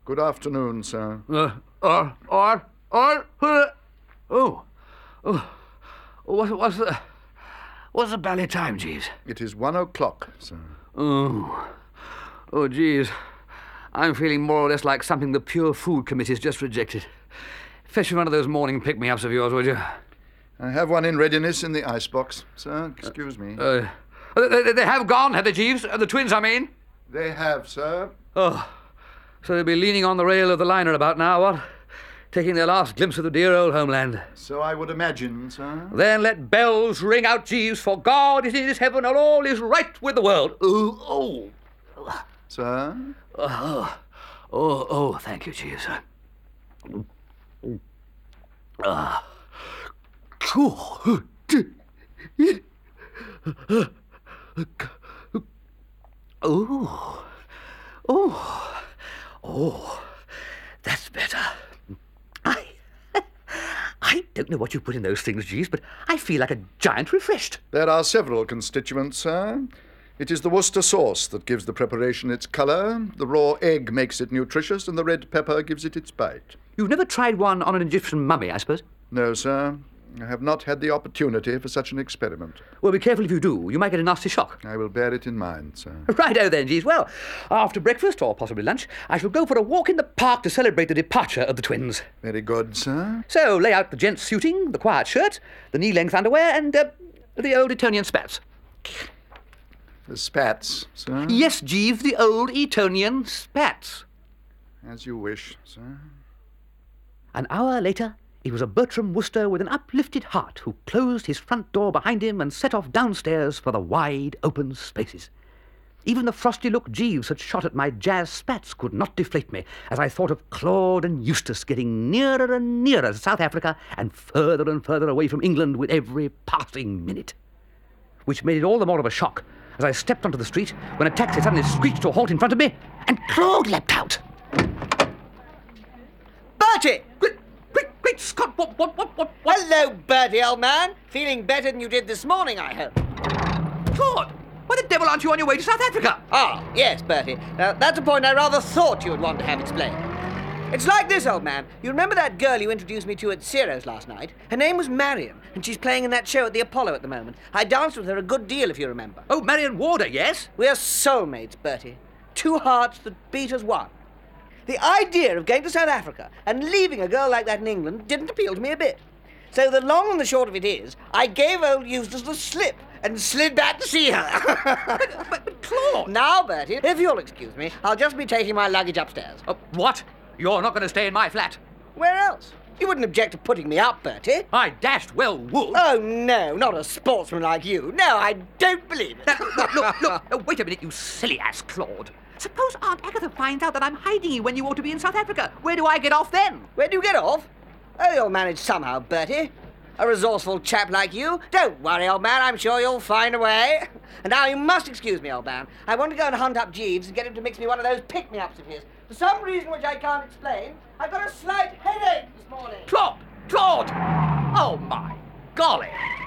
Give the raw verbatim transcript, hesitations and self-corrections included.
Good afternoon, sir. Uh, uh, uh, uh, uh, oh, oh, what, what's the, what's the bally time, Jeeves? It is one o'clock, sir. Oh, oh, Jeeves, I'm feeling more or less like something the Pure Food Committee's just rejected. Fetch me one of those morning pick-me-ups of yours, would you? I have one in readiness in the icebox, sir. Excuse me. Uh, they, they have gone, have they, Jeeves? Uh, the twins, I mean? They have, sir. Oh, so they'll be leaning on the rail of the liner about now, what? Taking their last glimpse of the dear old homeland. So I would imagine, sir. Then let bells ring out, Jeeves, for God is in his heaven and all is right with the world. Oh, oh. Sir? Oh, oh, oh, thank you, Jeeves. Ah. Oh. Oh. Oh. Oh. That's better. I... I don't know what you put in those things, Jeeves, but I feel like a giant refreshed. There are several constituents, sir. It is the Worcester sauce that gives the preparation its colour, the raw egg makes it nutritious, and the red pepper gives it its bite. You've never tried one on an Egyptian mummy, I suppose? No, sir. I have not had the opportunity for such an experiment. Well, be careful if you do. You might get a nasty shock. I will bear it in mind, sir. Righto then, Jeeves. Well, after breakfast, or possibly lunch, I shall go for a walk in the park to celebrate the departure of the twins. Very good, sir. So, lay out the gents' suiting, the quiet shirt, the knee-length underwear, and uh, the old Etonian spats. The spats, sir? Yes, Jeeves, the old Etonian spats. As you wish, sir. An hour later, it was a Bertram Wooster with an uplifted heart who closed his front door behind him and set off downstairs for the wide open spaces. Even the frosty look Jeeves had shot at my jazz spats could not deflate me as I thought of Claude and Eustace getting nearer and nearer to South Africa and further and further away from England with every passing minute. Which made it all the more of a shock as I stepped onto the street when a taxi suddenly screeched to a halt in front of me and Claude leapt out. Bertie! Great, great, great Scott, what, what, what, what, what? Hello, Bertie, old man. Feeling better than you did this morning, I hope. Claude, why the devil aren't you on your way to South Africa? Ah, yes, Bertie. Now, that's a point I rather thought you would want to have explained. It's like this, old man. You remember that girl you introduced me to at Ciro's last night? Her name was Marion, and she's playing in that show at the Apollo at the moment. I danced with her a good deal, if you remember. Oh, Marion Warder, yes? We're soulmates, Bertie. Two hearts that beat as one. The idea of going to South Africa and leaving a girl like that in England didn't appeal to me a bit. So the long and the short of it is, I gave old Eustace the slip and slid back to see her. but, but, but, Claude! Now, Bertie, if you'll excuse me, I'll just be taking my luggage upstairs. Uh, what? You're not going to stay in my flat? Where else? You wouldn't object to putting me up, Bertie. I dashed well would. Oh, no, not a sportsman like you. No, I don't believe it. Now, look, look, look. Oh, wait a minute, you silly ass, Claude. Suppose Aunt Agatha finds out that I'm hiding you when you ought to be in South Africa. Where do I get off then? Where do you get off? Oh, you'll manage somehow, Bertie. A resourceful chap like you. Don't worry, old man. I'm sure you'll find a way. And now you must excuse me, old man. I want to go and hunt up Jeeves and get him to mix me one of those pick-me-ups of his. For some reason which I can't explain, I've got a slight headache this morning. Claude! Claude! Oh, my golly!